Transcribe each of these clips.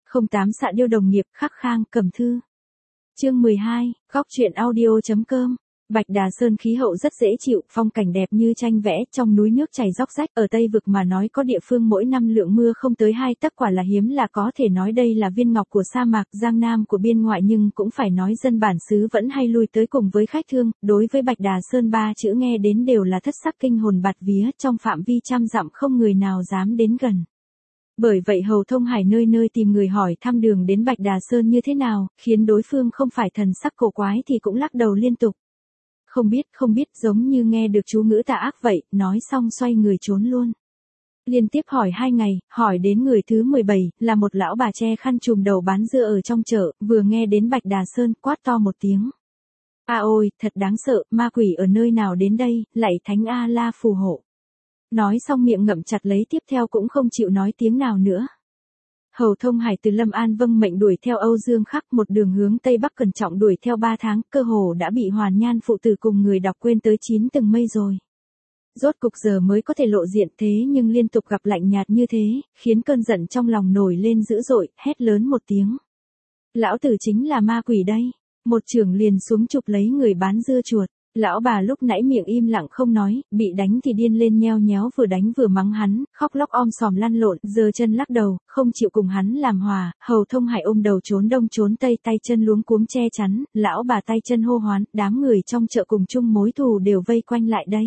08 Xạ Điêu đồng nghiệp, Khắc Khang, Cẩm Thư. Chương 12, góc truyện audio.com. Bạch Đà Sơn khí hậu rất dễ chịu, phong cảnh đẹp như tranh vẽ, trong núi nước chảy róc rách, ở Tây Vực mà nói có địa phương mỗi năm lượng mưa không tới 2 tấc quả là hiếm là có thể nói đây là viên ngọc của sa mạc, giang nam của biên ngoại, nhưng cũng phải nói dân bản xứ vẫn hay lui tới cùng với khách thương, đối với Bạch Đà Sơn 3 chữ nghe đến đều là thất sắc kinh hồn bạt vía, trong phạm vi trăm dặm không người nào dám đến gần. Bởi vậy Hầu Thông Hải nơi nơi tìm người hỏi thăm đường đến Bạch Đà Sơn như thế nào, khiến đối phương không phải thần sắc cổ quái thì cũng lắc đầu liên tục. Không biết, giống như nghe được chú ngữ tà ác vậy, nói xong xoay người trốn luôn. Liên tiếp hỏi 2 ngày, hỏi đến người thứ 17, là một lão bà che khăn trùm đầu bán dưa ở trong chợ, vừa nghe đến Bạch Đà Sơn, quát to một tiếng. A ôi, thật đáng sợ, ma quỷ ở nơi nào đến đây, lạy Thánh A La phù hộ. Nói xong miệng ngậm chặt lấy, tiếp theo cũng không chịu nói tiếng nào nữa. Hầu Thông Hải từ Lâm An vâng mệnh đuổi theo Âu Dương Khắc, một đường hướng Tây Bắc cẩn trọng đuổi theo 3 tháng, cơ hồ đã bị Hoàn Nhan phụ tử cùng người đọc quên tới 9 tầng mây rồi. Rốt cục giờ mới có thể lộ diện, thế nhưng liên tục gặp lạnh nhạt như thế, khiến cơn giận trong lòng nổi lên dữ dội, hét lớn một tiếng. Lão tử chính là ma quỷ đây, một chưởng liền xuống chụp lấy người bán dưa chuột. Lão bà lúc nãy miệng im lặng không nói, bị đánh thì điên lên nheo nhéo, vừa đánh vừa mắng hắn, khóc lóc om sòm lăn lộn, giơ chân lắc đầu, không chịu cùng hắn làm hòa. Hầu Thông Hải ôm đầu trốn đông trốn tây, tay chân luống cuống che chắn, lão bà tay chân hô hoán, đám người trong chợ cùng chung mối thù đều vây quanh lại đây.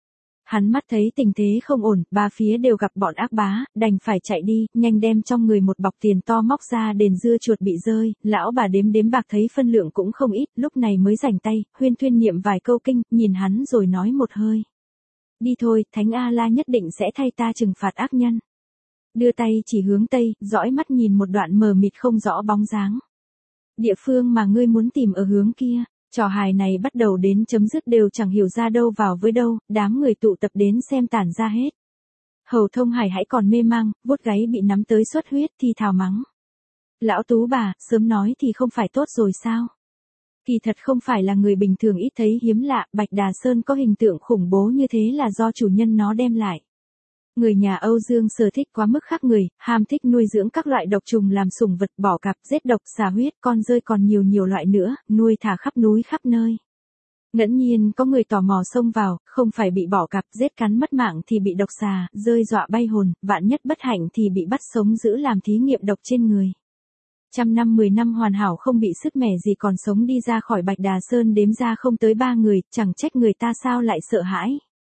Hắn mắt thấy tình thế không ổn, 3 phía đều gặp bọn ác bá, đành phải chạy đi, nhanh đem trong người một bọc tiền to móc ra đền dưa chuột bị rơi, lão bà đếm bạc thấy phân lượng cũng không ít, lúc này mới rảnh tay, huyên thuyên niệm vài câu kinh, nhìn hắn rồi nói một hơi. Đi thôi, Thánh A La nhất định sẽ thay ta trừng phạt ác nhân. Đưa tay chỉ hướng Tây, dõi mắt nhìn một đoạn mờ mịt không rõ bóng dáng. Địa phương mà ngươi muốn tìm ở hướng kia. Trò hài này bắt đầu đến chấm dứt đều chẳng hiểu ra đâu vào với đâu, đám người tụ tập đến xem tản ra hết. Hầu Thông Hải hãy còn mê mang, vuốt gáy bị nắm tới xuất huyết thì thào mắng. Lão tú bà, sớm nói thì không phải tốt rồi sao? Kỳ thật không phải là người bình thường ít thấy hiếm lạ, Bạch Đà Sơn có hình tượng khủng bố như thế là do chủ nhân nó đem lại. Người nhà Âu Dương Sở thích quá mức khác người, ham thích nuôi dưỡng các loại độc trùng làm sủng vật, bỏ cặp, giết độc, xà huyết, con rơi còn nhiều loại nữa, nuôi thả khắp núi khắp nơi. Ngẫu nhiên có người tò mò xông vào, không phải bị bỏ cặp, giết cắn mất mạng thì bị độc xà, rơi dọa bay hồn, vạn nhất bất hạnh thì bị bắt sống giữ làm thí nghiệm độc trên người. 10 năm hoàn hảo không bị sứt mẻ gì còn sống đi ra khỏi Bạch Đà Sơn đếm ra không tới 3 người, chẳng trách người ta sao lại sợ hãi.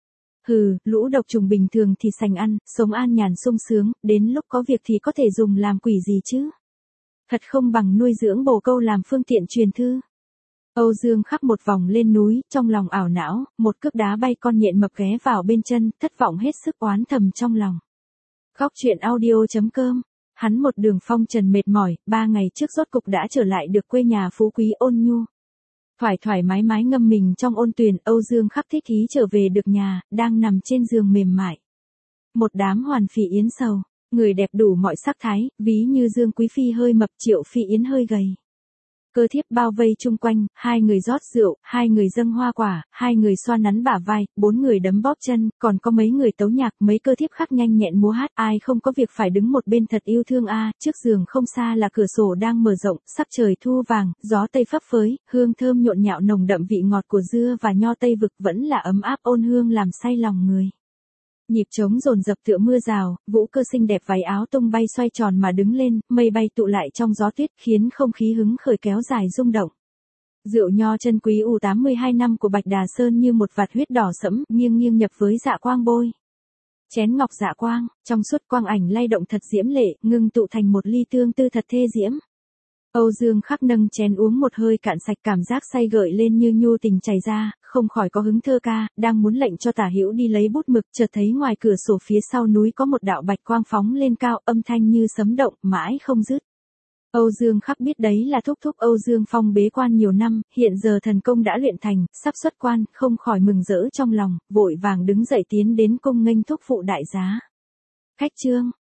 Hừ, lũ độc trùng bình thường thì sành ăn, sống an nhàn sung sướng, đến lúc có việc thì có thể dùng làm quỷ gì chứ. Thật không bằng nuôi dưỡng bồ câu làm phương tiện truyền thư. Âu Dương Khắc một vòng lên núi, trong lòng ảo não, một cước đá bay con nhện mập ghé vào bên chân, thất vọng hết sức oán thầm trong lòng. Góc truyện audio.com. Hắn một đường phong trần mệt mỏi, 3 ngày trước rốt cục đã trở lại được quê nhà phú quý ôn nhu. Thoải mái ngâm mình trong ôn tuyền, Âu Dương Khắc thích ý trở về được nhà, đang nằm trên giường mềm mại. Một đám hoàn phỉ yến sầu, người đẹp đủ mọi sắc thái, ví như Dương Quý Phi hơi mập, Triệu Phi Yến hơi gầy. Cơ thiếp bao vây chung quanh, 2 người rót rượu, 2 người dâng hoa quả, 2 người xoa nắn bả vai, 4 người đấm bóp chân, còn có mấy người tấu nhạc, mấy cơ thiếp khác nhanh nhẹn múa hát, ai không có việc phải đứng một bên thật yêu thương a. Trước giường không xa là cửa sổ đang mở rộng, sắc trời thu vàng, gió tây phấp phới, hương thơm nhộn nhạo nồng đậm vị ngọt của dưa và nho Tây Vực vẫn là ấm áp ôn hương làm say lòng người. Nhịp trống dồn dập tựa mưa rào, Vũ Cơ xinh đẹp váy áo tung bay xoay tròn mà đứng lên, mây bay tụ lại trong gió tuyết khiến không khí hứng khởi kéo dài rung động. Rượu nho chân quý U82 năm của Bạch Đà Sơn như một vạt huyết đỏ sẫm, nghiêng nhập với dạ quang bôi. Chén ngọc dạ quang, trong suốt quang ảnh lay động thật diễm lệ, ngưng tụ thành một ly tương tư thật thê diễm. Âu Dương Khắc nâng chén uống một hơi cạn sạch, cảm giác say gợi lên như nhu tình chảy ra, không khỏi có hứng thơ ca, đang muốn lệnh cho Tả Hữu đi lấy bút mực, chợt thấy ngoài cửa sổ phía sau núi có một đạo bạch quang phóng lên cao, âm thanh như sấm động, mãi không dứt. Âu Dương Khắc biết đấy là thúc Âu Dương Phong bế quan nhiều năm, hiện giờ thần công đã luyện thành, sắp xuất quan, không khỏi mừng rỡ trong lòng, vội vàng đứng dậy tiến đến cung nghênh thúc phụ đại giá. Khách trương,